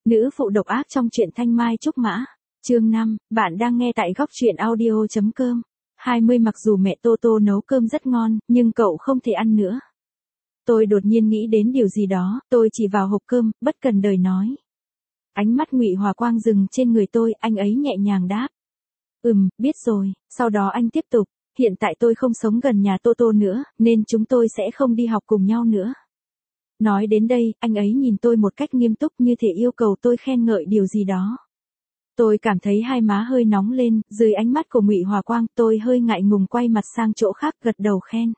Nữ phụ độc ác trong truyện Thanh Mai Trúc Mã. Chương 5, bạn đang nghe tại góc truyện audio.com. 20 Mặc dù mẹ Tô Tô nấu cơm rất ngon, nhưng cậu không thể ăn nữa. Tôi đột nhiên nghĩ đến điều gì đó, tôi chỉ vào hộp cơm, bất cần đời nói. Ánh mắt Ngụy Hòa Quang dừng trên người tôi, anh ấy nhẹ nhàng đáp. Biết rồi, sau đó anh tiếp tục, hiện tại tôi không sống gần nhà Tô Tô nữa, nên chúng tôi sẽ không đi học cùng nhau nữa. Nói đến đây, anh ấy nhìn tôi một cách nghiêm túc như thể yêu cầu tôi khen ngợi điều gì đó. Tôi cảm thấy hai má hơi nóng lên, dưới ánh mắt của Ngụy Hòa Quang, tôi hơi ngại ngùng quay mặt sang chỗ khác gật đầu khen.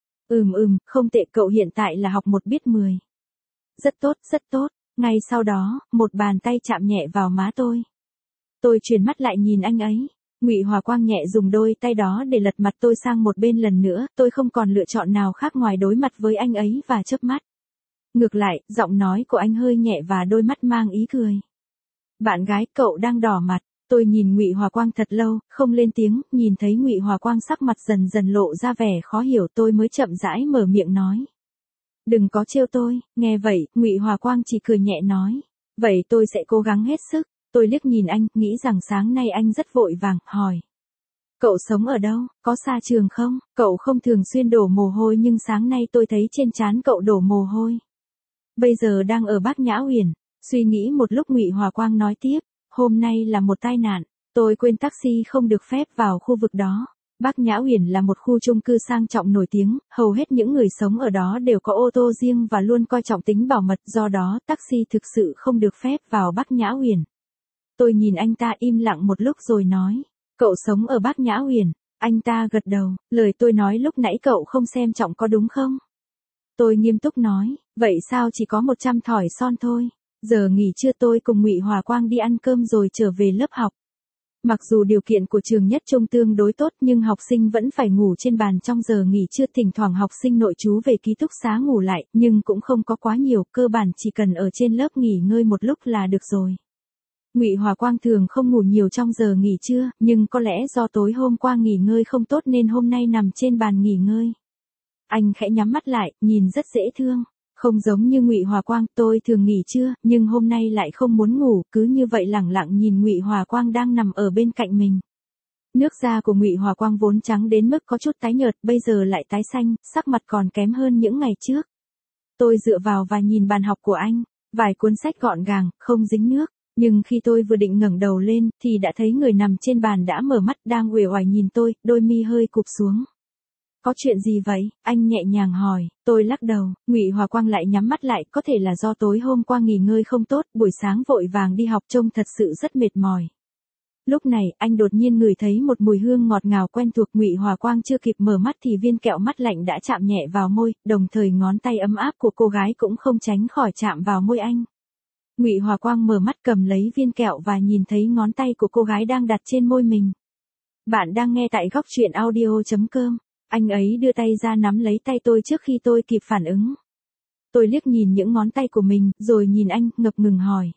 Không tệ, cậu hiện tại là học 1 biết 10. Rất tốt, rất tốt. Ngay sau đó, một bàn tay chạm nhẹ vào má tôi. Tôi chuyển mắt lại nhìn anh ấy. Ngụy Hòa Quang nhẹ dùng đôi tay đó để lật mặt tôi sang một bên lần nữa, tôi không còn lựa chọn nào khác ngoài đối mặt với anh ấy và chớp mắt. Ngược lại, giọng nói của anh hơi nhẹ và đôi mắt mang ý cười. Bạn gái, cậu đang đỏ mặt. Tôi nhìn Ngụy Hòa Quang thật lâu, không lên tiếng, nhìn thấy Ngụy Hòa Quang sắc mặt dần dần lộ ra vẻ khó hiểu, tôi mới chậm rãi mở miệng nói. Đừng có trêu tôi. Nghe vậy, Ngụy Hòa Quang chỉ cười nhẹ nói. Vậy tôi sẽ cố gắng hết sức. Tôi liếc nhìn anh, nghĩ rằng sáng nay anh rất vội vàng, hỏi. Cậu sống ở đâu, có xa trường không? Cậu không thường xuyên đổ mồ hôi nhưng sáng nay tôi thấy trên trán cậu đổ mồ hôi. Bây giờ đang ở Bác Nhã Uyển. Suy nghĩ một lúc Ngụy Hòa Quang nói tiếp, hôm nay là một tai nạn, tôi quên taxi không được phép vào khu vực đó. Bác Nhã Uyển là một khu chung cư sang trọng nổi tiếng, hầu hết những người sống ở đó đều có ô tô riêng và luôn coi trọng tính bảo mật, do đó taxi thực sự không được phép vào Bác Nhã Uyển. Tôi nhìn anh ta im lặng một lúc rồi nói, cậu sống ở Bác Nhã Uyển. Anh ta gật đầu, lời tôi nói lúc nãy cậu không xem trọng có đúng không? Tôi nghiêm túc nói, vậy sao chỉ có 100 thỏi son thôi? Giờ nghỉ trưa tôi cùng Ngụy Hòa Quang đi ăn cơm rồi trở về lớp học. Mặc dù điều kiện của trường Nhất Trung tương đối tốt nhưng học sinh vẫn phải ngủ trên bàn trong giờ nghỉ trưa, thỉnh thoảng học sinh nội trú về ký túc xá ngủ lại, nhưng cũng không có quá nhiều, cơ bản chỉ cần ở trên lớp nghỉ ngơi một lúc là được rồi. Ngụy Hòa Quang thường không ngủ nhiều trong giờ nghỉ trưa, nhưng có lẽ do tối hôm qua nghỉ ngơi không tốt nên hôm nay nằm trên bàn nghỉ ngơi. Anh khẽ nhắm mắt lại, nhìn rất dễ thương. Không giống như Ngụy Hòa Quang, tôi thường nghỉ trưa, nhưng hôm nay lại không muốn ngủ, cứ như vậy lẳng lặng nhìn Ngụy Hòa Quang đang nằm ở bên cạnh mình. Nước da của Ngụy Hòa Quang vốn trắng đến mức có chút tái nhợt, bây giờ lại tái xanh, sắc mặt còn kém hơn những ngày trước. Tôi dựa vào và nhìn bàn học của anh, vài cuốn sách gọn gàng, không dính nước, nhưng khi tôi vừa định ngẩng đầu lên, thì đã thấy người nằm trên bàn đã mở mắt đang uể oải nhìn tôi, đôi mi hơi cụp xuống. Có chuyện gì vậy? Anh nhẹ nhàng hỏi. Tôi lắc đầu. Ngụy Hòa Quang lại nhắm mắt lại, có thể là do tối hôm qua nghỉ ngơi không tốt, buổi sáng vội vàng đi học trông thật sự rất mệt mỏi. Lúc này, anh đột nhiên ngửi thấy một mùi hương ngọt ngào quen thuộc. Ngụy Hòa Quang chưa kịp mở mắt thì viên kẹo mắt lạnh đã chạm nhẹ vào môi, đồng thời ngón tay ấm áp của cô gái cũng không tránh khỏi chạm vào môi anh. Ngụy Hòa Quang mở mắt cầm lấy viên kẹo và nhìn thấy ngón tay của cô gái đang đặt trên môi mình. Bạn đang nghe tại góc truyện audio.com. Anh ấy đưa tay ra nắm lấy tay tôi trước khi tôi kịp phản ứng. Tôi liếc nhìn những ngón tay của mình, rồi nhìn anh, ngập ngừng hỏi.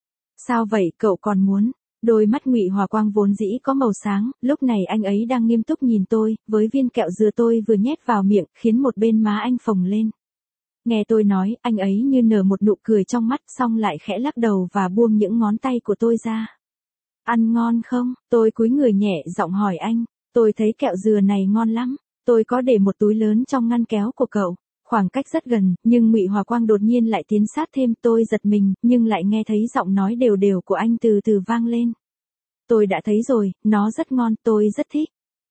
Sao vậy, cậu còn muốn? Đôi mắt Ngụy Hòa Quang vốn dĩ có màu sáng, lúc này anh ấy đang nghiêm túc nhìn tôi, với viên kẹo dừa tôi vừa nhét vào miệng, khiến một bên má anh phồng lên. Nghe tôi nói, anh ấy như nở một nụ cười trong mắt, xong lại khẽ lắc đầu và buông những ngón tay của tôi ra. Ăn ngon không? Tôi cúi người nhẹ giọng hỏi anh. Tôi thấy kẹo dừa này ngon lắm. Tôi có để một túi lớn trong ngăn kéo của cậu, khoảng cách rất gần, nhưng Ngụy Hòa Quang đột nhiên lại tiến sát thêm, tôi giật mình, nhưng lại nghe thấy giọng nói đều đều của anh từ từ vang lên. Tôi đã thấy rồi, nó rất ngon, tôi rất thích.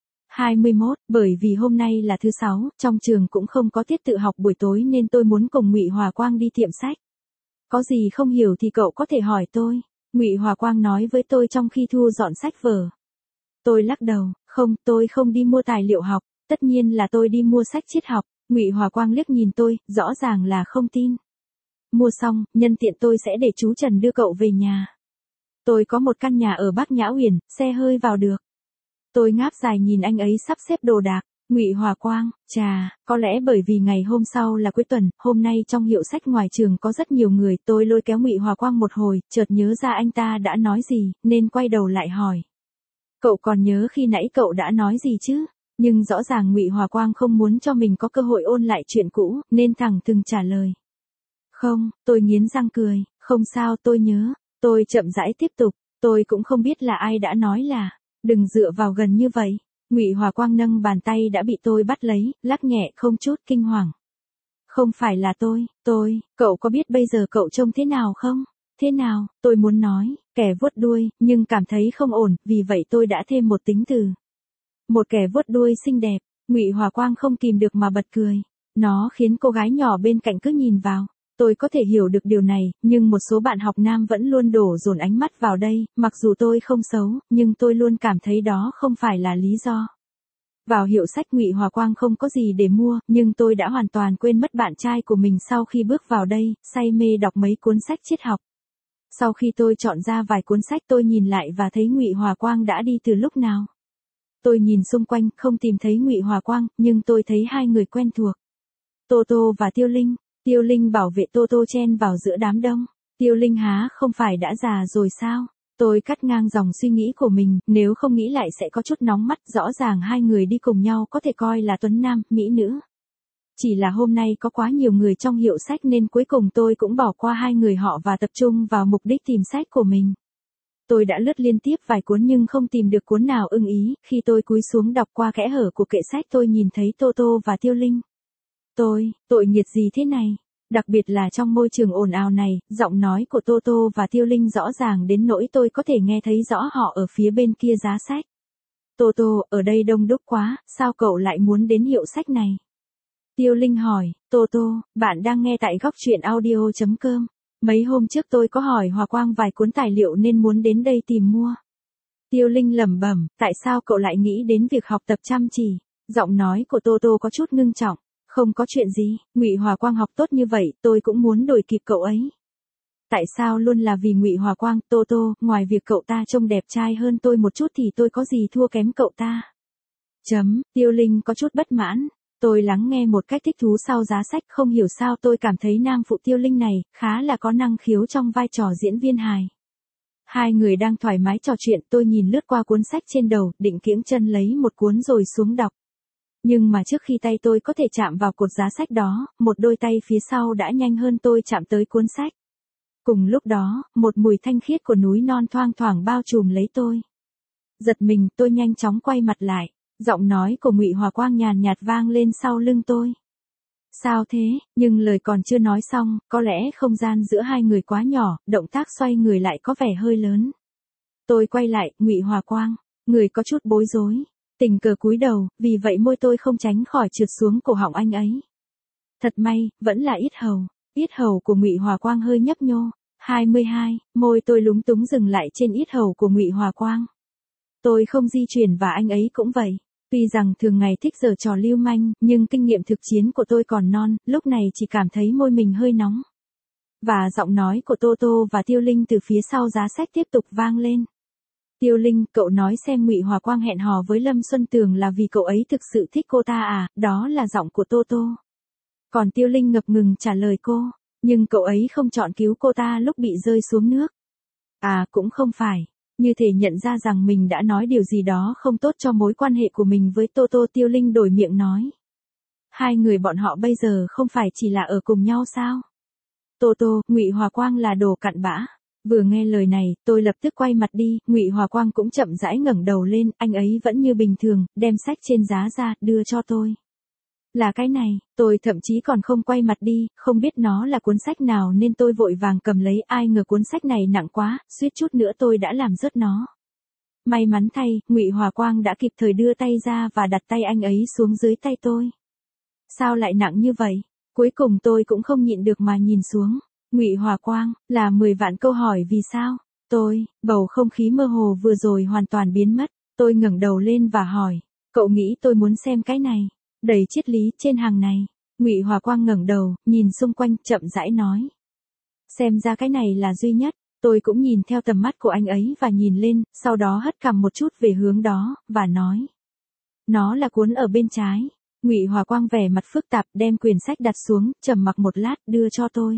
21, bởi vì hôm nay là thứ 6, trong trường cũng không có tiết tự học buổi tối nên tôi muốn cùng Ngụy Hòa Quang đi tiệm sách. Có gì không hiểu thì cậu có thể hỏi tôi, Ngụy Hòa Quang nói với tôi trong khi thu dọn sách vở. Tôi lắc đầu, không, tôi không đi mua tài liệu học. Tất nhiên là tôi đi mua sách triết học. Ngụy Hòa Quang liếc nhìn tôi, rõ ràng là không tin. Mua xong, nhân tiện tôi sẽ để chú Trần đưa cậu về nhà. Tôi có một căn nhà ở Bác Nhã Uyển, xe hơi vào được. Tôi ngáp dài nhìn anh ấy sắp xếp đồ đạc. Ngụy Hòa Quang, chà, có lẽ bởi vì ngày hôm sau là cuối tuần, hôm nay trong hiệu sách ngoài trường có rất nhiều người, tôi lôi kéo Ngụy Hòa Quang một hồi, chợt nhớ ra anh ta đã nói gì, nên quay đầu lại hỏi. Cậu còn nhớ khi nãy cậu đã nói gì chứ? Nhưng rõ ràng Ngụy Hòa Quang không muốn cho mình có cơ hội ôn lại chuyện cũ, nên thẳng thừng trả lời. Không, tôi nghiến răng cười, không sao, tôi nhớ. Tôi chậm rãi tiếp tục, tôi cũng không biết là ai đã nói là, đừng dựa vào gần như vậy. Ngụy Hòa Quang nâng bàn tay đã bị tôi bắt lấy, lắc nhẹ không chút kinh hoàng. Không phải là cậu có biết bây giờ cậu trông thế nào không? Thế nào, tôi muốn nói, kẻ vuốt đuôi, nhưng cảm thấy không ổn, vì vậy tôi đã thêm một tính từ. Một kẻ vuốt đuôi xinh đẹp, Ngụy Hòa Quang không kìm được mà bật cười. Nó khiến cô gái nhỏ bên cạnh cứ nhìn vào. Tôi có thể hiểu được điều này, nhưng một số bạn học nam vẫn luôn đổ dồn ánh mắt vào đây, mặc dù tôi không xấu, nhưng tôi luôn cảm thấy đó không phải là lý do. Vào hiệu sách Ngụy Hòa Quang không có gì để mua, nhưng tôi đã hoàn toàn quên mất bạn trai của mình sau khi bước vào đây, say mê đọc mấy cuốn sách triết học. Sau khi tôi chọn ra vài cuốn sách tôi nhìn lại và thấy Ngụy Hòa Quang đã đi từ lúc nào. Tôi nhìn xung quanh, không tìm thấy Ngụy Hòa Quang, nhưng tôi thấy hai người quen thuộc. Toto và Tiêu Linh. Tiêu Linh bảo vệ Toto chen vào giữa đám đông. Tiêu Linh há không phải đã già rồi sao? Tôi cắt ngang dòng suy nghĩ của mình, nếu không nghĩ lại sẽ có chút nóng mắt, rõ ràng hai người đi cùng nhau có thể coi là tuấn nam, mỹ nữ. Chỉ là hôm nay có quá nhiều người trong hiệu sách nên cuối cùng tôi cũng bỏ qua hai người họ và tập trung vào mục đích tìm sách của mình. Tôi đã lướt liên tiếp vài cuốn nhưng không tìm được cuốn nào ưng ý, khi tôi cúi xuống đọc qua kẽ hở của kệ sách tôi nhìn thấy Toto và Tiêu Linh. Tội nghiệp gì thế này? Đặc biệt là trong môi trường ồn ào này, giọng nói của Toto và Tiêu Linh rõ ràng đến nỗi tôi có thể nghe thấy rõ họ ở phía bên kia giá sách. Toto, ở đây đông đúc quá, sao cậu lại muốn đến hiệu sách này? Tiêu Linh hỏi, Toto, bạn đang nghe tại góc truyện audio.com. Mấy hôm trước tôi có hỏi Hòa Quang vài cuốn tài liệu nên muốn đến đây tìm mua. Tiêu Linh lẩm bẩm, tại sao cậu lại nghĩ đến việc học tập chăm chỉ? Giọng nói của Toto có chút ngưng trọng. Không có chuyện gì, Ngụy Hòa Quang học tốt như vậy, tôi cũng muốn đuổi kịp cậu ấy. Tại sao luôn là vì Ngụy Hòa Quang, Toto, ngoài việc cậu ta trông đẹp trai hơn tôi một chút thì tôi có gì thua kém cậu ta? Tiêu Linh có chút bất mãn. Tôi lắng nghe một cách thích thú sau giá sách, không hiểu sao tôi cảm thấy nam phụ Tiêu Linh này khá là có năng khiếu trong vai trò diễn viên hài. Hai người đang thoải mái trò chuyện, tôi nhìn lướt qua cuốn sách trên đầu, định kiễng chân lấy một cuốn rồi xuống đọc. Nhưng mà trước khi tay tôi có thể chạm vào cột giá sách đó, một đôi tay phía sau đã nhanh hơn tôi chạm tới cuốn sách. Cùng lúc đó, một mùi thanh khiết của núi non thoang thoảng bao trùm lấy tôi. Giật mình, tôi nhanh chóng quay mặt lại. Giọng nói của Ngụy Hòa Quang nhàn nhạt vang lên sau lưng tôi. Sao thế? Nhưng lời còn chưa nói xong, có lẽ không gian giữa hai người quá nhỏ, động tác xoay người lại có vẻ hơi lớn. Tôi quay lại, Ngụy Hòa Quang, người có chút bối rối. Tình cờ cúi đầu, vì vậy môi tôi không tránh khỏi trượt xuống cổ họng anh ấy. Thật may, vẫn là yết hầu. Yết hầu của Ngụy Hòa Quang hơi nhấp nhô. 22, môi tôi lúng túng dừng lại trên yết hầu của Ngụy Hòa Quang. Tôi không di chuyển và anh ấy cũng vậy. Tuy rằng thường ngày thích giở trò lưu manh, nhưng kinh nghiệm thực chiến của tôi còn non, lúc này chỉ cảm thấy môi mình hơi nóng. Và giọng nói của Toto và Tiêu Linh từ phía sau giá sách tiếp tục vang lên. Tiêu Linh, cậu nói xem Ngụy Hòa Quang hẹn hò với Lâm Xuân Tường là vì cậu ấy thực sự thích cô ta à? Đó là giọng của Toto. Còn Tiêu Linh ngập ngừng trả lời cô, nhưng cậu ấy không chọn cứu cô ta lúc bị rơi xuống nước. À, cũng không phải. Như thể nhận ra rằng mình đã nói điều gì đó không tốt cho mối quan hệ của mình với Toto. Tiêu Linh đổi miệng nói. Hai người bọn họ bây giờ không phải chỉ là ở cùng nhau sao? Toto, Ngụy Hòa Quang là đồ cặn bã. Vừa nghe lời này, tôi lập tức quay mặt đi, Ngụy Hòa Quang cũng chậm rãi ngẩng đầu lên, anh ấy vẫn như bình thường, đem sách trên giá ra, đưa cho tôi. Là cái này, tôi thậm chí còn không quay mặt đi, không biết nó là cuốn sách nào nên tôi vội vàng cầm lấy, ai ngờ cuốn sách này nặng quá, suýt chút nữa tôi đã làm rớt nó. May mắn thay, Ngụy Hòa Quang đã kịp thời đưa tay ra và đặt tay anh ấy xuống dưới tay tôi. Sao lại nặng như vậy? Cuối cùng tôi cũng không nhịn được mà nhìn xuống. Ngụy Hòa Quang, là 10 vạn câu hỏi vì sao? Bầu không khí mơ hồ vừa rồi hoàn toàn biến mất. Tôi ngẩng đầu lên và hỏi, cậu nghĩ tôi muốn xem cái này? Đầy triết lý trên hàng này. Ngụy Hòa Quang ngẩng đầu, nhìn xung quanh, chậm rãi nói. Xem ra cái này là duy nhất. Tôi cũng nhìn theo tầm mắt của anh ấy và nhìn lên, sau đó hất cằm một chút về hướng đó, và nói. Nó là cuốn ở bên trái. Ngụy Hòa Quang vẻ mặt phức tạp, đem quyển sách đặt xuống, trầm mặc một lát, đưa cho tôi.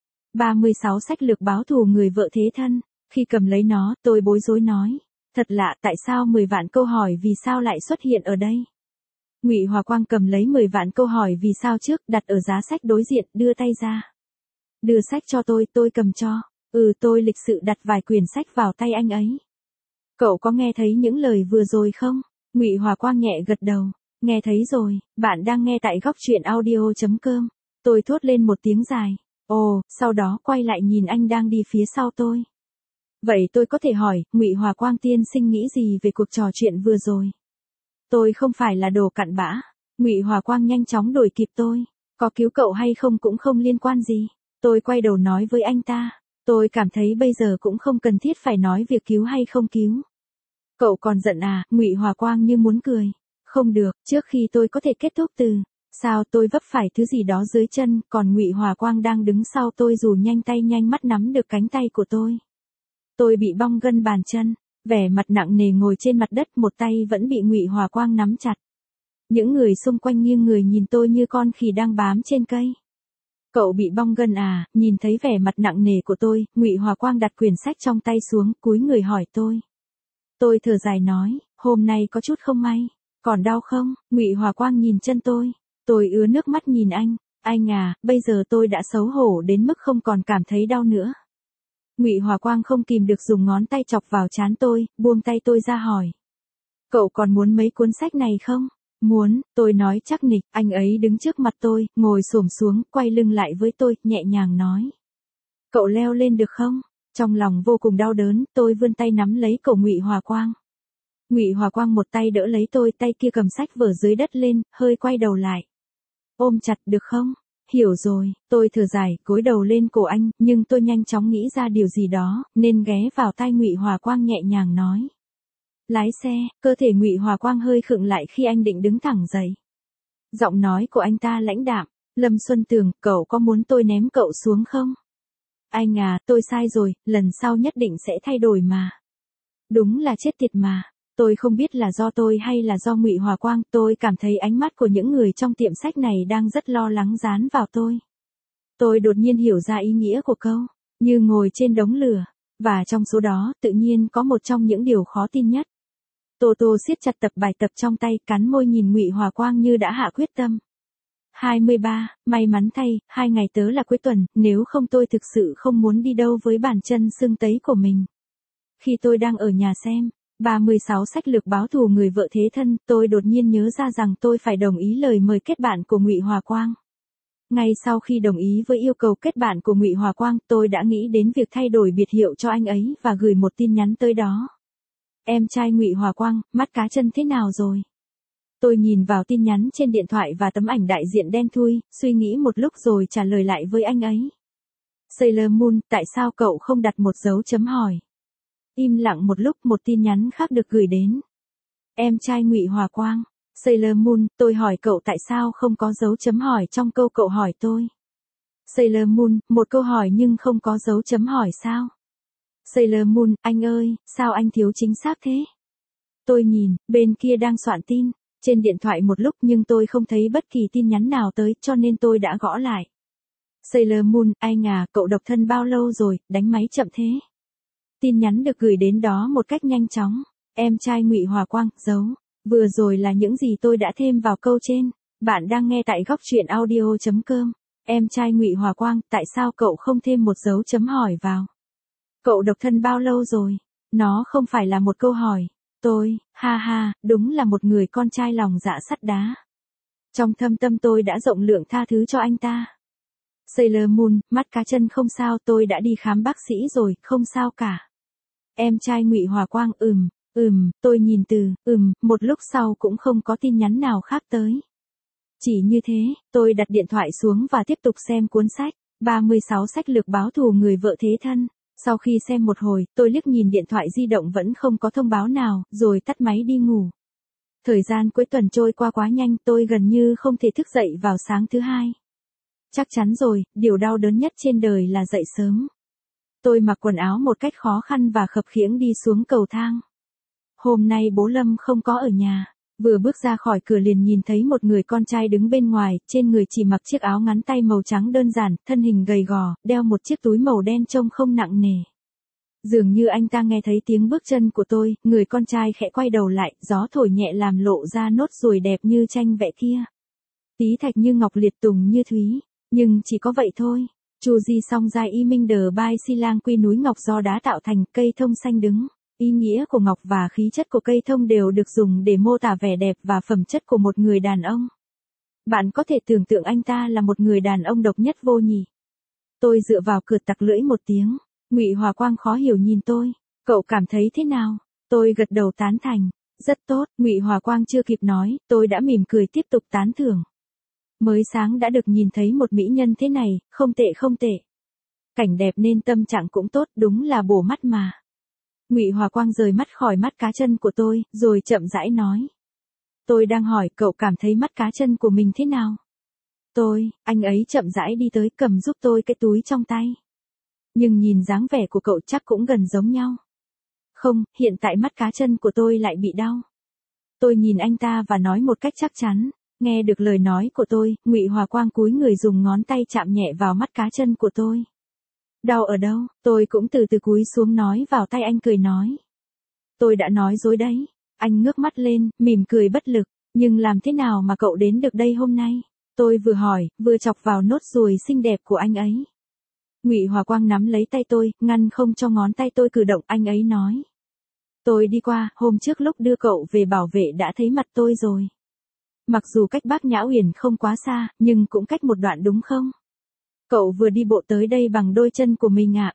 36 sách lược báo thù người vợ thế thân. Khi cầm lấy nó, tôi bối rối nói. Thật lạ, tại sao 10 vạn câu hỏi vì sao lại xuất hiện ở đây? Ngụy Hòa Quang cầm lấy 10 vạn câu hỏi vì sao trước, đặt ở giá sách đối diện, đưa tay ra. Đưa sách cho tôi cầm cho. Tôi lịch sự đặt vài quyển sách vào tay anh ấy. Cậu có nghe thấy những lời vừa rồi không? Ngụy Hòa Quang nhẹ gật đầu. Nghe thấy rồi, bạn đang nghe tại góc truyện audio.com. Tôi thốt lên một tiếng dài. Sau đó quay lại nhìn anh đang đi phía sau tôi. Vậy tôi có thể hỏi, Ngụy Hòa Quang tiên sinh nghĩ gì về cuộc trò chuyện vừa rồi? Tôi không phải là đồ cặn bã. Ngụy Hòa Quang nhanh chóng đuổi kịp tôi. Có cứu cậu hay không cũng không liên quan gì. Tôi quay đầu nói với anh ta. Tôi cảm thấy bây giờ cũng không cần thiết phải nói việc cứu hay không cứu. Cậu còn giận à? Ngụy Hòa Quang như muốn cười. Không được, trước khi tôi có thể kết thúc từ. Sao tôi vấp phải thứ gì đó dưới chân, còn Ngụy Hòa Quang đang đứng sau tôi dù nhanh tay nhanh mắt nắm được cánh tay của tôi. Tôi bị bong gân bàn chân, vẻ mặt nặng nề ngồi trên mặt đất, một tay vẫn bị Ngụy Hòa Quang nắm chặt. Những người xung quanh nghiêng người nhìn tôi như con khỉ đang bám trên cây. Cậu bị bong gân à? Nhìn thấy vẻ mặt nặng nề của tôi, Ngụy Hòa Quang đặt quyển sách trong tay xuống, cúi người hỏi tôi. Tôi thở dài nói, hôm nay có chút không may. Còn đau không? Ngụy Hòa Quang nhìn chân tôi. Tôi ứa nước mắt nhìn anh. Anh à, bây giờ tôi đã xấu hổ đến mức không còn cảm thấy đau nữa. Ngụy Hòa Quang không kìm được dùng ngón tay chọc vào trán tôi, buông tay tôi ra hỏi. Cậu còn muốn mấy cuốn sách này không? Muốn, tôi nói chắc nịch. Anh ấy đứng trước mặt tôi, ngồi xổm xuống, quay lưng lại với tôi, nhẹ nhàng nói. Cậu leo lên được không? Trong lòng vô cùng đau đớn, tôi vươn tay nắm lấy cổ Ngụy Hòa Quang. Ngụy Hòa Quang một tay đỡ lấy tôi, tay kia cầm sách vở dưới đất lên, hơi quay đầu lại. Ôm chặt được không? Hiểu rồi, tôi thở dài, gối đầu lên cổ anh, nhưng tôi nhanh chóng nghĩ ra điều gì đó, nên ghé vào tai Ngụy Hòa Quang nhẹ nhàng nói. Lái xe. Cơ thể Ngụy Hòa Quang hơi khựng lại khi anh định đứng thẳng dậy. Giọng nói của anh ta lãnh đạm. Lâm Xuân Tường, cậu có muốn tôi ném cậu xuống không? Anh à, tôi sai rồi, lần sau nhất định sẽ thay đổi mà. Đúng là chết tiệt mà. Tôi không biết là do tôi hay là do Ngụy Hòa Quang, tôi cảm thấy ánh mắt của những người trong tiệm sách này đang rất lo lắng dán vào tôi. Tôi đột nhiên hiểu ra ý nghĩa của câu, như ngồi trên đống lửa, và trong số đó, tự nhiên có một trong những điều khó tin nhất. Tô Tô siết chặt tập bài tập trong tay, cắn môi nhìn Ngụy Hòa Quang như đã hạ quyết tâm. 23, may mắn thay, 2 ngày tớ là cuối tuần, nếu không tôi thực sự không muốn đi đâu với bàn chân sưng tấy của mình. Khi tôi đang ở nhà xem 36 sách lược báo thù người vợ thế thân, tôi đột nhiên nhớ ra rằng tôi phải đồng ý lời mời kết bạn của Ngụy Hòa Quang. Ngay sau khi đồng ý với yêu cầu kết bạn của Ngụy Hòa Quang, tôi đã nghĩ đến việc thay đổi biệt hiệu cho anh ấy và gửi một tin nhắn tới đó. Em trai Ngụy Hòa Quang, mắt cá chân thế nào rồi? Tôi nhìn vào tin nhắn trên điện thoại và tấm ảnh đại diện đen thui, suy nghĩ một lúc rồi trả lời lại với anh ấy. Sailor Moon, tại sao cậu không đặt một dấu chấm hỏi? Im lặng một lúc, một tin nhắn khác được gửi đến. Em trai Ngụy Hòa Quang, Sailor Moon, tôi hỏi cậu tại sao không có dấu chấm hỏi trong câu cậu hỏi tôi. Sailor Moon, một câu hỏi nhưng không có dấu chấm hỏi sao? Sailor Moon, anh ơi, sao anh thiếu chính xác thế? Tôi nhìn, bên kia đang soạn tin, trên điện thoại một lúc nhưng tôi không thấy bất kỳ tin nhắn nào tới, cho nên tôi đã gõ lại. Sailor Moon, anh à, cậu độc thân bao lâu rồi, đánh máy chậm thế. Tin nhắn được gửi đến đó một cách nhanh chóng. Em trai Ngụy Hòa Quang, dấu. Vừa rồi là những gì tôi đã thêm vào câu trên. Bạn đang nghe tại góc truyện audio.com. Em trai Ngụy Hòa Quang, tại sao cậu không thêm một dấu chấm hỏi vào? Cậu độc thân bao lâu rồi? Nó không phải là một câu hỏi. Tôi, ha ha, đúng là một người con trai lòng dạ sắt đá. Trong thâm tâm tôi đã rộng lượng tha thứ cho anh ta. Sailor Moon, mắt cá chân không sao, tôi đã đi khám bác sĩ rồi, không sao cả. Em trai Ngụy Hòa Quang, tôi nhìn từ, một lúc sau cũng không có tin nhắn nào khác tới. Chỉ như thế, tôi đặt điện thoại xuống và tiếp tục xem cuốn sách, 36 sách lược báo thù người vợ thế thân. Sau khi xem một hồi, tôi liếc nhìn điện thoại di động vẫn không có thông báo nào, rồi tắt máy đi ngủ. Thời gian cuối tuần trôi qua quá nhanh, tôi gần như không thể thức dậy vào sáng thứ hai. Chắc chắn rồi, điều đau đớn nhất trên đời là dậy sớm. Tôi mặc quần áo một cách khó khăn và khập khiễng đi xuống cầu thang. Hôm nay bố Lâm không có ở nhà. Vừa bước ra khỏi cửa liền nhìn thấy một người con trai đứng bên ngoài, trên người chỉ mặc chiếc áo ngắn tay màu trắng đơn giản, thân hình gầy gò, đeo một chiếc túi màu đen trông không nặng nề. Dường như anh ta nghe thấy tiếng bước chân của tôi, người con trai khẽ quay đầu lại, gió thổi nhẹ làm lộ ra nốt ruồi đẹp như tranh vẽ kia. Tí thạch như ngọc, liệt tùng như thúy, nhưng chỉ có vậy thôi. Chu di song giai y minh đờ bai si lang quy núi ngọc do đá tạo thành, cây thông xanh đứng. Ý nghĩa của ngọc và khí chất của cây thông đều được dùng để mô tả vẻ đẹp và phẩm chất của một người đàn ông. Bạn có thể tưởng tượng anh ta là một người đàn ông độc nhất vô nhị. Tôi dựa vào cửa tặc lưỡi một tiếng. Ngụy Hòa Quang khó hiểu nhìn tôi. Cậu cảm thấy thế nào? Tôi gật đầu tán thành. Rất tốt. Ngụy Hòa Quang chưa kịp nói, tôi đã mỉm cười tiếp tục tán thưởng. Mới sáng đã được nhìn thấy một mỹ nhân thế này, không tệ không tệ. Cảnh đẹp nên tâm trạng cũng tốt, đúng là bổ mắt mà. Ngụy Hòa Quang rời mắt khỏi mắt cá chân của tôi, rồi chậm rãi nói. Tôi đang hỏi cậu cảm thấy mắt cá chân của mình thế nào? Anh ấy chậm rãi đi tới cầm giúp tôi cái túi trong tay. Nhưng nhìn dáng vẻ của cậu chắc cũng gần giống nhau. Không, hiện tại mắt cá chân của tôi lại bị đau. Tôi nhìn anh ta và nói một cách chắc chắn. Nghe được lời nói của tôi, Ngụy Hòa Quang cúi người dùng ngón tay chạm nhẹ vào mắt cá chân của tôi. Đau ở đâu? Tôi cũng từ từ cúi xuống nói vào tay anh cười nói. Tôi đã nói dối đấy. Anh ngước mắt lên, mỉm cười bất lực. Nhưng làm thế nào mà cậu đến được đây hôm nay? Tôi vừa hỏi, vừa chọc vào nốt ruồi xinh đẹp của anh ấy. Ngụy Hòa Quang nắm lấy tay tôi, ngăn không cho ngón tay tôi cử động, anh ấy nói. Tôi đi qua, hôm trước lúc đưa cậu về bảo vệ đã thấy mặt tôi rồi. Mặc dù cách Bác Nhã Uyển không quá xa, nhưng cũng cách một đoạn đúng không? Cậu vừa đi bộ tới đây bằng đôi chân của mình à?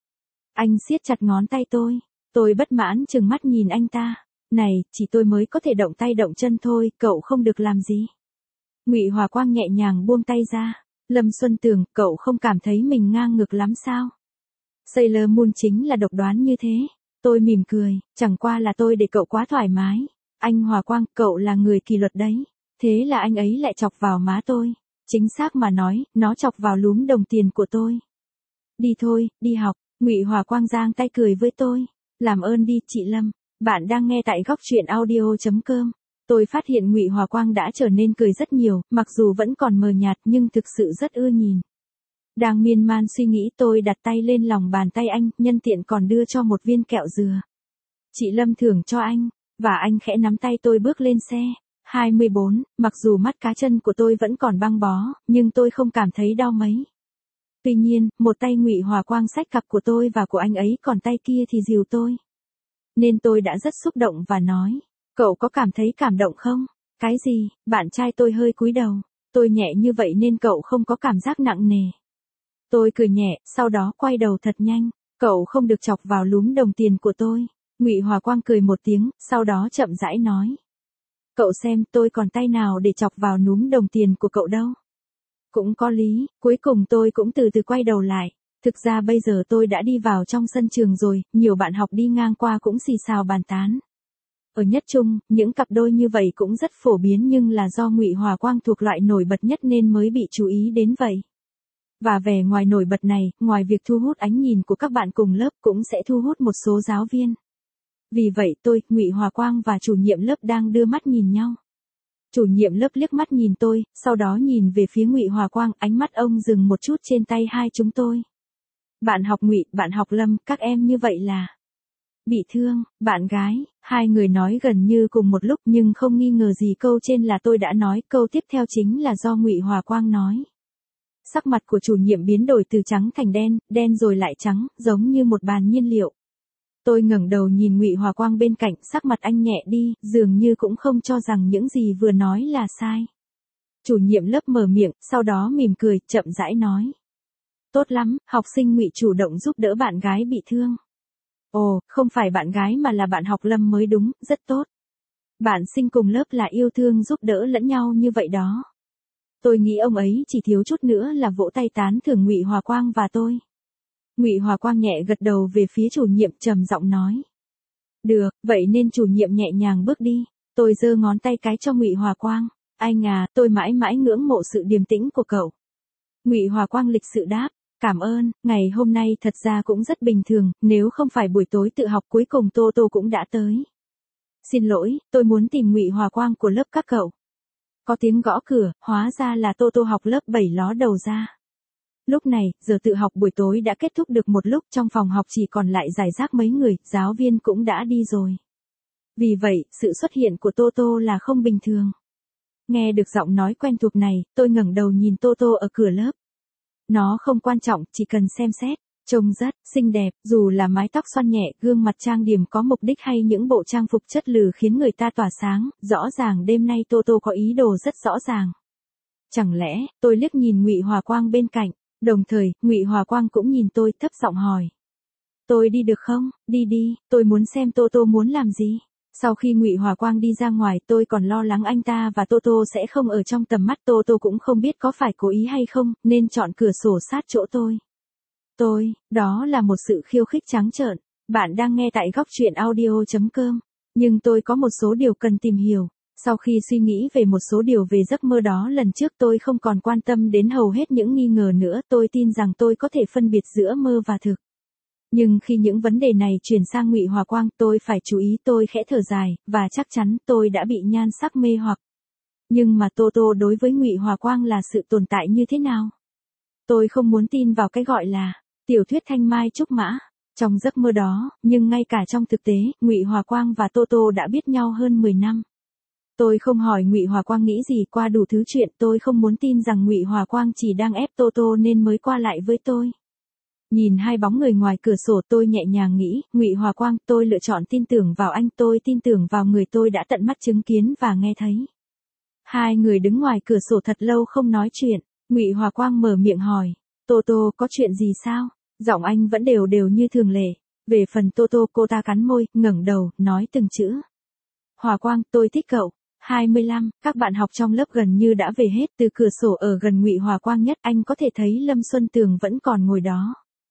Anh siết chặt ngón tay tôi. Tôi bất mãn trừng mắt nhìn anh ta. Này, chỉ tôi mới có thể động tay động chân thôi, cậu không được làm gì. Ngụy Hòa Quang nhẹ nhàng buông tay ra. Lâm Xuân Tường, cậu không cảm thấy mình ngang ngược lắm sao? Sailor Moon chính là độc đoán như thế. Tôi mỉm cười, chẳng qua là tôi để cậu quá thoải mái. Anh Hòa Quang, cậu là người kỷ luật đấy. Thế là anh ấy lại chọc vào má tôi. Chính xác mà nói, nó chọc vào lúm đồng tiền của tôi. Đi thôi, đi học. Ngụy Hòa Quang giang tay cười với tôi. Làm ơn đi, chị Lâm. Bạn đang nghe tại góc truyện audio.com. Tôi phát hiện Ngụy Hòa Quang đã trở nên cười rất nhiều, mặc dù vẫn còn mờ nhạt nhưng thực sự rất ưa nhìn. Đang miên man suy nghĩ tôi đặt tay lên lòng bàn tay anh, nhân tiện còn đưa cho một viên kẹo dừa. Chị Lâm thưởng cho anh, và anh khẽ nắm tay tôi bước lên xe. 24, mặc dù mắt cá chân của tôi vẫn còn băng bó, nhưng tôi không cảm thấy đau mấy. Tuy nhiên, một tay Ngụy Hòa Quang xách cặp của tôi và của anh ấy còn tay kia thì dìu tôi. Nên tôi đã rất xúc động và nói, cậu có cảm thấy cảm động không? Cái gì? Bạn trai tôi hơi cúi đầu. Tôi nhẹ như vậy nên cậu không có cảm giác nặng nề. Tôi cười nhẹ, sau đó quay đầu thật nhanh. Cậu không được chọc vào lúm đồng tiền của tôi. Ngụy Hòa Quang cười một tiếng, sau đó chậm rãi nói. Cậu xem, tôi còn tay nào để chọc vào núm đồng tiền của cậu đâu. Cũng có lý, cuối cùng tôi cũng từ từ quay đầu lại. Thực ra bây giờ tôi đã đi vào trong sân trường rồi, nhiều bạn học đi ngang qua cũng xì xào bàn tán. Ở Nhất Trung, những cặp đôi như vậy cũng rất phổ biến nhưng là do Ngụy Hòa Quang thuộc loại nổi bật nhất nên mới bị chú ý đến vậy. Và vẻ ngoài nổi bật này, ngoài việc thu hút ánh nhìn của các bạn cùng lớp cũng sẽ thu hút một số giáo viên. Vì vậy tôi, Ngụy Hòa Quang và chủ nhiệm lớp đang đưa mắt nhìn nhau. Chủ nhiệm lớp liếc mắt nhìn tôi, sau đó nhìn về phía Ngụy Hòa Quang, ánh mắt ông dừng một chút trên tay hai chúng tôi. Bạn học Ngụy, bạn học Lâm, các em như vậy là bị thương, bạn gái, hai người nói gần như cùng một lúc nhưng không nghi ngờ gì câu trên là tôi đã nói, câu tiếp theo chính là do Ngụy Hòa Quang nói. Sắc mặt của chủ nhiệm biến đổi từ trắng thành đen, đen rồi lại trắng, giống như một bàn nhiên liệu. Tôi ngẩng đầu nhìn Ngụy Hòa Quang bên cạnh, sắc mặt anh nhẹ đi, dường như cũng không cho rằng những gì vừa nói là sai. Chủ nhiệm lớp mở miệng, sau đó mỉm cười, chậm rãi nói. Tốt lắm, học sinh Ngụy chủ động giúp đỡ bạn gái bị thương. Ồ, không phải bạn gái mà là bạn học Lâm mới đúng, rất tốt. Bạn sinh cùng lớp là yêu thương giúp đỡ lẫn nhau như vậy đó. Tôi nghĩ ông ấy chỉ thiếu chút nữa là vỗ tay tán thưởng Ngụy Hòa Quang và tôi. Ngụy Hòa Quang nhẹ gật đầu về phía chủ nhiệm trầm giọng nói. Được, vậy nên chủ nhiệm nhẹ nhàng bước đi. Tôi giơ ngón tay cái cho Ngụy Hòa Quang. Anh à, tôi mãi mãi ngưỡng mộ sự điềm tĩnh của cậu. Ngụy Hòa Quang lịch sự đáp. Cảm ơn, ngày hôm nay thật ra cũng rất bình thường, nếu không phải buổi tối tự học cuối cùng Tô Tô cũng đã tới. Xin lỗi, tôi muốn tìm Ngụy Hòa Quang của lớp các cậu. Có tiếng gõ cửa, hóa ra là Tô Tô học lớp 7 ló đầu ra. Lúc này, giờ tự học buổi tối đã kết thúc được một lúc, trong phòng học chỉ còn lại rải rác mấy người, giáo viên cũng đã đi rồi. Vì vậy, sự xuất hiện của Tô Tô là không bình thường. Nghe được giọng nói quen thuộc này, tôi ngẩng đầu nhìn Tô Tô ở cửa lớp. Nó không quan trọng, chỉ cần xem xét. Trông rất xinh đẹp, dù là mái tóc xoăn nhẹ, gương mặt trang điểm có mục đích hay những bộ trang phục chất lừ khiến người ta tỏa sáng, rõ ràng đêm nay Toto có ý đồ rất rõ ràng. Chẳng lẽ, tôi liếc nhìn Ngụy Hòa Quang bên cạnh, đồng thời, Ngụy Hòa Quang cũng nhìn tôi thấp giọng hỏi. Tôi đi được không? Đi đi, tôi muốn xem Toto muốn làm gì. Sau khi Ngụy Hòa Quang đi ra ngoài tôi còn lo lắng anh ta và Toto sẽ không ở trong tầm mắt Toto cũng không biết có phải cố ý hay không, nên chọn cửa sổ sát chỗ tôi. Đó là một sự khiêu khích trắng trợn. Bạn đang nghe tại góc truyện audio.com. Nhưng tôi có một số điều cần tìm hiểu. Sau khi suy nghĩ về một số điều về giấc mơ đó lần trước tôi không còn quan tâm đến hầu hết những nghi ngờ nữa, tôi tin rằng tôi có thể phân biệt giữa mơ và thực. Nhưng khi những vấn đề này chuyển sang Ngụy Hòa Quang, tôi phải chú ý, tôi khẽ thở dài, và chắc chắn tôi đã bị nhan sắc mê hoặc. Nhưng mà Toto đối với Ngụy Hòa Quang là sự tồn tại như thế nào? Tôi không muốn tin vào cái gọi là tiểu thuyết thanh mai trúc mã trong giấc mơ đó, nhưng ngay cả trong thực tế, Ngụy Hòa Quang và Toto đã biết nhau hơn 10 năm. Tôi không hỏi Ngụy Hòa Quang nghĩ gì qua đủ thứ chuyện, tôi không muốn tin rằng Ngụy Hòa Quang chỉ đang ép Toto nên mới qua lại với tôi. Nhìn hai bóng người ngoài cửa sổ tôi nhẹ nhàng nghĩ, Ngụy Hòa Quang, tôi lựa chọn tin tưởng vào anh, tôi tin tưởng vào người tôi đã tận mắt chứng kiến và nghe thấy. Hai người đứng ngoài cửa sổ thật lâu không nói chuyện, Ngụy Hòa Quang mở miệng hỏi, Toto có chuyện gì sao? Giọng anh vẫn đều đều như thường lệ. Về phần Toto cô ta cắn môi, ngẩng đầu, nói từng chữ. Hòa Quang, tôi thích cậu. 25, các bạn học trong lớp gần như đã về hết, từ cửa sổ ở gần Ngụy Hòa Quang nhất anh có thể thấy Lâm Xuân Tường vẫn còn ngồi đó.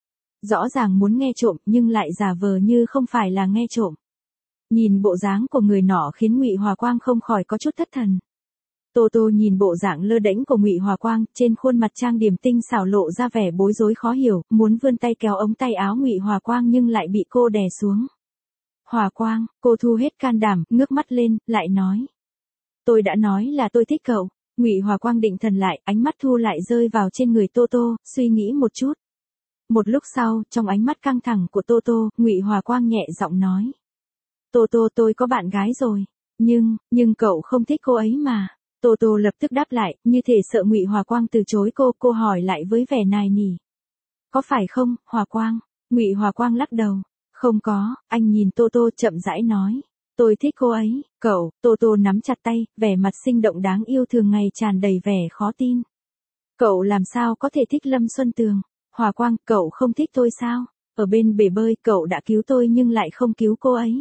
Rõ ràng muốn nghe trộm nhưng lại giả vờ như không phải là nghe trộm. Nhìn bộ dáng của người nọ khiến Ngụy Hòa Quang không khỏi có chút thất thần. Toto nhìn bộ dạng lơ đễnh của Ngụy Hòa Quang, trên khuôn mặt trang điểm tinh xảo lộ ra vẻ bối rối khó hiểu, muốn vươn tay kéo ống tay áo Ngụy Hòa Quang nhưng lại bị cô đè xuống. Hòa Quang, cô thu hết can đảm, ngước mắt lên, lại nói. Tôi đã nói là tôi thích cậu. Ngụy Hòa Quang định thần lại, ánh mắt thu lại rơi vào trên người Toto, suy nghĩ một chút. Một lúc sau, trong ánh mắt căng thẳng của Toto, Ngụy Hòa Quang nhẹ giọng nói. Toto, tôi có bạn gái rồi. Nhưng cậu không thích cô ấy mà. Toto lập tức đáp lại, như thể sợ Ngụy Hòa Quang từ chối cô hỏi lại với vẻ nài nỉ. Có phải không, Hòa Quang? Ngụy Hòa Quang lắc đầu. Không có, anh nhìn Toto chậm rãi nói. Tôi thích cô ấy, cậu. Toto nắm chặt tay, vẻ mặt sinh động đáng yêu thường ngày tràn đầy vẻ khó tin. Cậu làm sao có thể thích Lâm Xuân Tường? Hòa Quang, cậu không thích tôi sao? Ở bên bể bơi cậu đã cứu tôi nhưng lại không cứu cô ấy.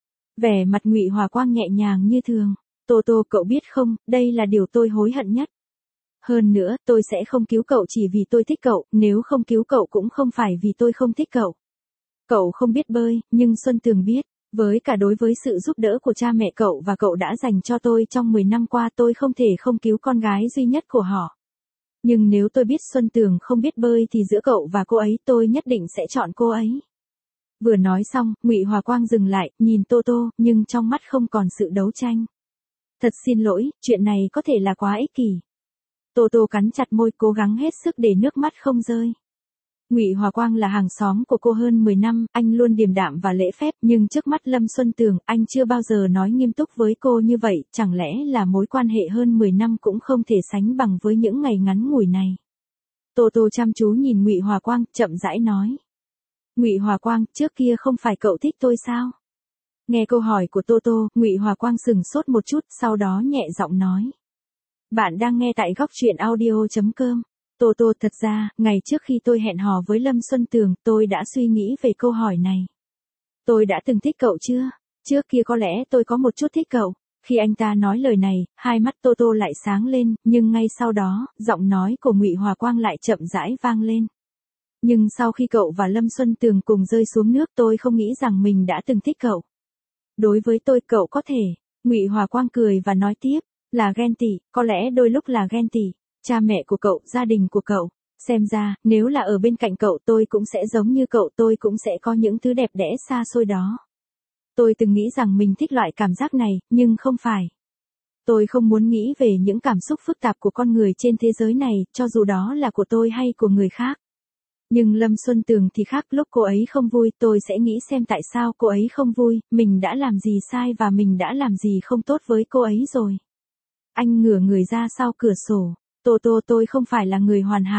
Vẻ mặt Ngụy Hòa Quang nhẹ nhàng như thường. Toto, cậu biết không, đây là điều tôi hối hận nhất. Hơn nữa, tôi sẽ không cứu cậu chỉ vì tôi thích cậu, nếu không cứu cậu cũng không phải vì tôi không thích cậu. Cậu không biết bơi, nhưng Xuân Tường biết. Với cả đối với sự giúp đỡ của cha mẹ cậu và cậu đã dành cho tôi trong 10 năm qua tôi không thể không cứu con gái duy nhất của họ. Nhưng nếu tôi biết Xuân Tường không biết bơi thì giữa cậu và cô ấy tôi nhất định sẽ chọn cô ấy. Vừa nói xong, Ngụy Hòa Quang dừng lại, nhìn Toto, nhưng trong mắt không còn sự đấu tranh. Thật xin lỗi, chuyện này có thể là quá ích kỷ. Toto cắn chặt môi cố gắng hết sức để nước mắt không rơi. Ngụy Hòa Quang là hàng xóm của cô hơn 10 năm, anh luôn điềm đạm và lễ phép, nhưng trước mắt Lâm Xuân Tường, anh chưa bao giờ nói nghiêm túc với cô như vậy, chẳng lẽ là mối quan hệ hơn 10 năm cũng không thể sánh bằng với những ngày ngắn ngủi này. Toto chăm chú nhìn Ngụy Hòa Quang, chậm rãi nói. Ngụy Hòa Quang, trước kia không phải cậu thích tôi sao? Nghe câu hỏi của Toto, Ngụy Hòa Quang sững sốt một chút, sau đó nhẹ giọng nói. Bạn đang nghe tại góc truyện audio.com. Toto, thật ra, ngày trước khi tôi hẹn hò với Lâm Xuân Tường, tôi đã suy nghĩ về câu hỏi này. Tôi đã từng thích cậu chưa? Trước kia có lẽ tôi có một chút thích cậu. Khi anh ta nói lời này, hai mắt Toto lại sáng lên, nhưng ngay sau đó, giọng nói của Ngụy Hòa Quang lại chậm rãi vang lên. Nhưng sau khi cậu và Lâm Xuân Tường cùng rơi xuống nước tôi không nghĩ rằng mình đã từng thích cậu. Đối với tôi cậu có thể. Ngụy Hòa Quang cười và nói tiếp, là ghen tị, có lẽ đôi lúc là ghen tị. Cha mẹ của cậu, gia đình của cậu. Xem ra, nếu là ở bên cạnh cậu tôi cũng sẽ giống như cậu, tôi cũng sẽ có những thứ đẹp đẽ xa xôi đó. Tôi từng nghĩ rằng mình thích loại cảm giác này, nhưng không phải. Tôi không muốn nghĩ về những cảm xúc phức tạp của con người trên thế giới này, cho dù đó là của tôi hay của người khác. Nhưng Lâm Xuân Tường thì khác, lúc cô ấy không vui tôi sẽ nghĩ xem tại sao cô ấy không vui, mình đã làm gì sai và mình đã làm gì không tốt với cô ấy rồi. Anh ngửa người ra sau cửa sổ. Toto, tôi không phải là người hoàn hảo.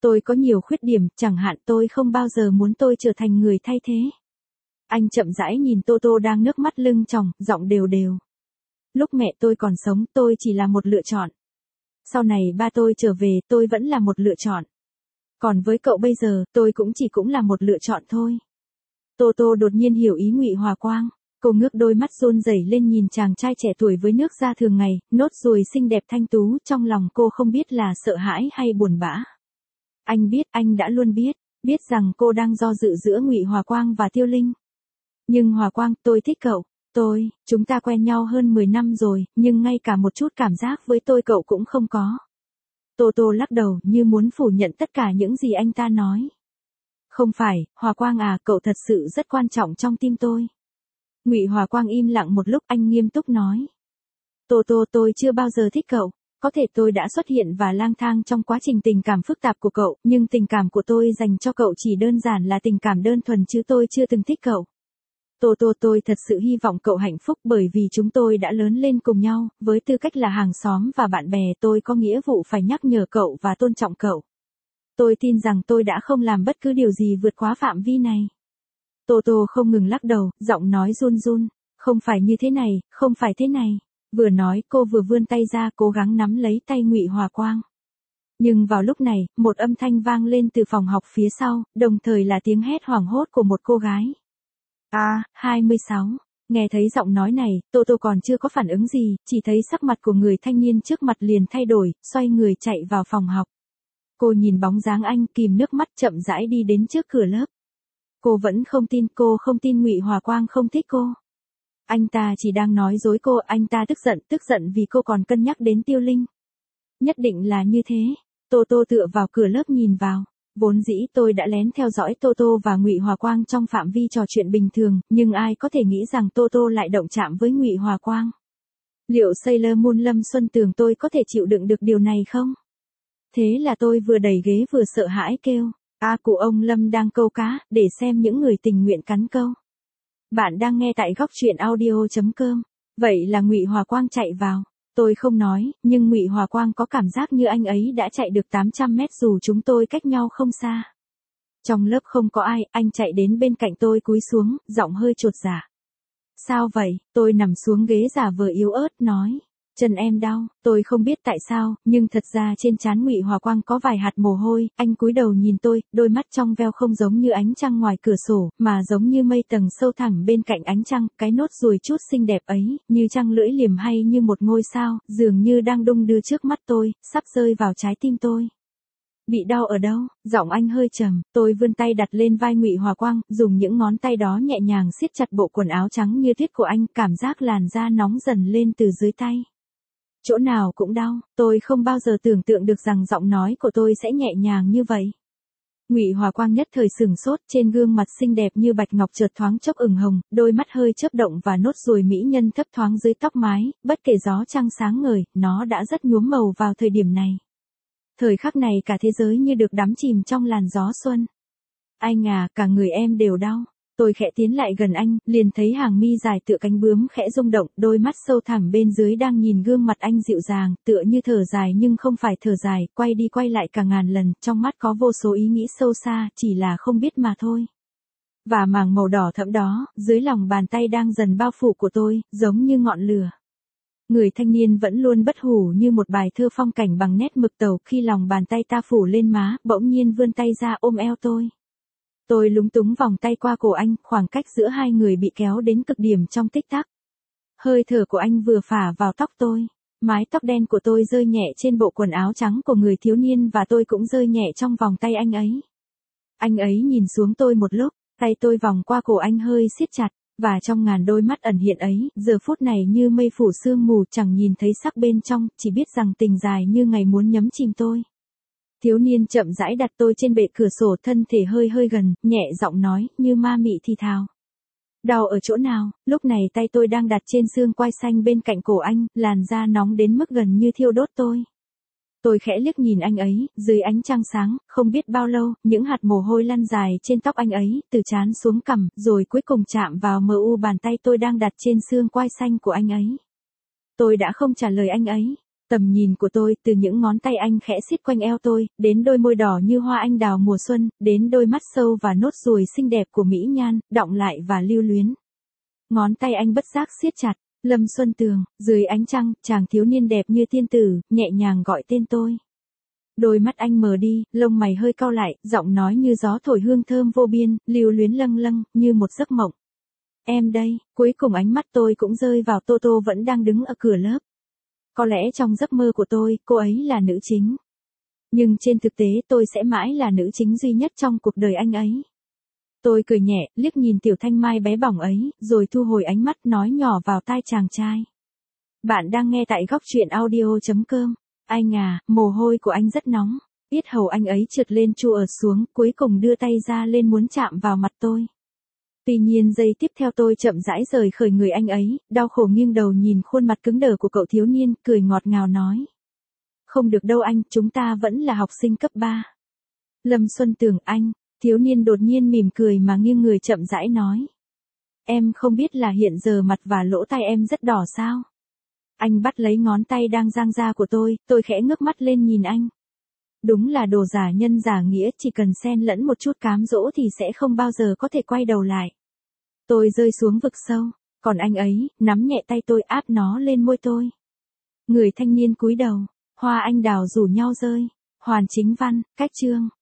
Tôi có nhiều khuyết điểm, chẳng hạn tôi không bao giờ muốn tôi trở thành người thay thế. Anh chậm rãi nhìn Tô Tô đang nước mắt lưng tròng, giọng đều đều. Lúc mẹ tôi còn sống, tôi chỉ là một lựa chọn. Sau này ba tôi trở về, tôi vẫn là một lựa chọn. Còn với cậu bây giờ, tôi cũng là một lựa chọn thôi. Tô Tô đột nhiên hiểu ý Ngụy Hòa Quang. Cô ngước đôi mắt run rẩy lên nhìn chàng trai trẻ tuổi với nước da thường ngày, nốt ruồi xinh đẹp thanh tú, trong lòng cô không biết là sợ hãi hay buồn bã. Anh biết, anh đã luôn biết rằng cô đang do dự giữa Ngụy Hòa Quang và Tiêu Linh. Nhưng Hòa Quang, tôi thích cậu. Chúng ta quen nhau hơn 10 năm rồi, nhưng ngay cả một chút cảm giác với tôi cậu cũng không có. Tô Tô lắc đầu như muốn phủ nhận tất cả những gì anh ta nói. Không phải, Hòa Quang à, cậu thật sự rất quan trọng trong tim tôi. Ngụy Hòa Quang im lặng một lúc, anh nghiêm túc nói. Tô Tô, tôi chưa bao giờ thích cậu. Có thể tôi đã xuất hiện và lang thang trong quá trình tình cảm phức tạp của cậu, nhưng tình cảm của tôi dành cho cậu chỉ đơn giản là tình cảm đơn thuần chứ tôi chưa từng thích cậu. Tô Tô, tôi thật sự hy vọng cậu hạnh phúc bởi vì chúng tôi đã lớn lên cùng nhau, với tư cách là hàng xóm và bạn bè tôi có nghĩa vụ phải nhắc nhở cậu và tôn trọng cậu. Tôi tin rằng tôi đã không làm bất cứ điều gì vượt quá phạm vi này. Tô Tô không ngừng lắc đầu, giọng nói run run, không phải như thế này, không phải thế này. Vừa nói cô vừa vươn tay ra cố gắng nắm lấy tay Ngụy Hòa Quang. Nhưng vào lúc này, một âm thanh vang lên từ phòng học phía sau, đồng thời là tiếng hét hoảng hốt của một cô gái. 26. Nghe thấy giọng nói này, Tô Tô còn chưa có phản ứng gì, chỉ thấy sắc mặt của người thanh niên trước mặt liền thay đổi, xoay người chạy vào phòng học. Cô nhìn bóng dáng anh kìm nước mắt chậm rãi đi đến trước cửa lớp. Cô vẫn không tin, cô không tin Ngụy Hòa Quang không thích cô. Anh ta chỉ đang nói dối cô, anh ta tức giận vì cô còn cân nhắc đến Tiêu Linh. Nhất định là như thế. Tô Tô tựa vào cửa lớp nhìn vào. Vốn dĩ tôi đã lén theo dõi Tô Tô và Ngụy Hòa Quang trong phạm vi trò chuyện bình thường, nhưng ai có thể nghĩ rằng Tô Tô lại động chạm với Ngụy Hòa Quang. Liệu Sailor Moon Lâm Xuân Tường tôi có thể chịu đựng được điều này không? Thế là tôi vừa đẩy ghế vừa sợ hãi kêu. Cụ ông Lâm đang câu cá, để xem những người tình nguyện cắn câu. Bạn đang nghe tại góc truyện audio.com. Vậy là Ngụy Hòa Quang chạy vào. Tôi không nói, nhưng Ngụy Hòa Quang có cảm giác như anh ấy đã chạy được 800 mét dù chúng tôi cách nhau không xa. Trong lớp không có ai, anh chạy đến bên cạnh tôi cúi xuống, giọng hơi chột dạ. Sao vậy? Tôi nằm xuống ghế giả vờ yếu ớt nói. Chân em đau, tôi không biết tại sao, nhưng thật ra trên trán Ngụy Hòa Quang có vài hạt mồ hôi, anh cúi đầu nhìn tôi, đôi mắt trong veo không giống như ánh trăng ngoài cửa sổ, mà giống như mây tầng sâu thẳm bên cạnh ánh trăng, cái nốt ruồi chút xinh đẹp ấy, như trăng lưỡi liềm hay như một ngôi sao, dường như đang đung đưa trước mắt tôi, sắp rơi vào trái tim tôi. Bị đau ở đâu? Giọng anh hơi trầm, tôi vươn tay đặt lên vai Ngụy Hòa Quang, dùng những ngón tay đó nhẹ nhàng siết chặt bộ quần áo trắng như tuyết của anh, cảm giác làn da nóng dần lên từ dưới tay. Chỗ nào cũng đau, tôi không bao giờ tưởng tượng được rằng giọng nói của tôi sẽ nhẹ nhàng như vậy. Ngụy Hòa Quang nhất thời sừng sốt, trên gương mặt xinh đẹp như bạch ngọc chợt thoáng chốc ửng hồng, đôi mắt hơi chớp động và nốt ruồi mỹ nhân thấp thoáng dưới tóc mái, bất kể gió trăng sáng ngời, nó đã rất nhuốm màu vào thời điểm này. Thời khắc này cả thế giới như được đắm chìm trong làn gió xuân. Anh à, cả người em đều đau. Tôi khẽ tiến lại gần anh, liền thấy hàng mi dài tựa cánh bướm khẽ rung động, đôi mắt sâu thẳm bên dưới đang nhìn gương mặt anh dịu dàng, tựa như thở dài nhưng không phải thở dài, quay đi quay lại cả ngàn lần, trong mắt có vô số ý nghĩ sâu xa, chỉ là không biết mà thôi. Và màng màu đỏ thẫm đó, dưới lòng bàn tay đang dần bao phủ của tôi, giống như ngọn lửa. Người thanh niên vẫn luôn bất hủ như một bài thơ phong cảnh bằng nét mực tàu, khi lòng bàn tay ta phủ lên má, bỗng nhiên vươn tay ra ôm eo tôi. Tôi lúng túng vòng tay qua cổ anh, khoảng cách giữa hai người bị kéo đến cực điểm trong tích tắc. Hơi thở của anh vừa phả vào tóc tôi, mái tóc đen của tôi rơi nhẹ trên bộ quần áo trắng của người thiếu niên và tôi cũng rơi nhẹ trong vòng tay anh ấy. Anh ấy nhìn xuống tôi một lúc, tay tôi vòng qua cổ anh hơi siết chặt, và trong ngàn đôi mắt ẩn hiện ấy, giờ phút này như mây phủ sương mù chẳng nhìn thấy sắc bên trong, chỉ biết rằng tình dài như ngày muốn nhấm chìm tôi. Thiếu niên chậm rãi đặt tôi trên bệ cửa sổ, thân thể hơi gần, nhẹ giọng nói, như ma mị thì thào. Đau ở chỗ nào? Lúc này tay tôi đang đặt trên xương quai xanh bên cạnh cổ anh, làn da nóng đến mức gần như thiêu đốt tôi. Tôi khẽ liếc nhìn anh ấy, dưới ánh trăng sáng, không biết bao lâu, những hạt mồ hôi lăn dài trên tóc anh ấy, từ trán xuống cằm, rồi cuối cùng chạm vào bàn tay tôi đang đặt trên xương quai xanh của anh ấy. Tôi đã không trả lời anh ấy. Tầm nhìn của tôi từ những ngón tay anh khẽ siết quanh eo tôi, đến đôi môi đỏ như hoa anh đào mùa xuân, đến đôi mắt sâu và nốt ruồi xinh đẹp của Mỹ Nhan, đọng lại và lưu luyến. Ngón tay anh bất giác siết chặt. Lâm Xuân Tường, dưới ánh trăng, chàng thiếu niên đẹp như tiên tử, nhẹ nhàng gọi tên tôi. Đôi mắt anh mờ đi, lông mày hơi cau lại, giọng nói như gió thổi hương thơm vô biên, lưu luyến lâng lâng, như một giấc mộng. Em đây, cuối cùng ánh mắt tôi cũng rơi vào Tô Tô vẫn đang đứng ở cửa lớp. Có lẽ trong giấc mơ của tôi, cô ấy là nữ chính. Nhưng trên thực tế tôi sẽ mãi là nữ chính duy nhất trong cuộc đời anh ấy. Tôi cười nhẹ, liếc nhìn Tiểu Thanh Mai bé bỏng ấy, rồi thu hồi ánh mắt nói nhỏ vào tai chàng trai. Bạn đang nghe tại góc truyện audio.com. Anh à, mồ hôi của anh rất nóng. Yết hầu anh ấy trượt lên chua ở xuống, cuối cùng đưa tay ra lên muốn chạm vào mặt tôi. Tuy nhiên giây tiếp theo tôi chậm rãi rời khỏi người anh ấy, đau khổ nghiêng đầu nhìn khuôn mặt cứng đờ của cậu thiếu niên, cười ngọt ngào nói. Không được đâu anh, chúng ta vẫn là học sinh cấp 3. Lâm Xuân Tường anh, thiếu niên đột nhiên mỉm cười mà nghiêng người chậm rãi nói. Em không biết là hiện giờ mặt và lỗ tai em rất đỏ sao? Anh bắt lấy ngón tay đang dang ra của tôi khẽ ngước mắt lên nhìn anh. Đúng là đồ giả nhân giả nghĩa, chỉ cần xen lẫn một chút cám dỗ thì sẽ không bao giờ có thể quay đầu lại. Tôi rơi xuống vực sâu, còn anh ấy, nắm nhẹ tay tôi áp nó lên môi tôi. Người thanh niên cúi đầu, hoa anh đào rủ nhau rơi. Hoàn Chính Văn, cách chương.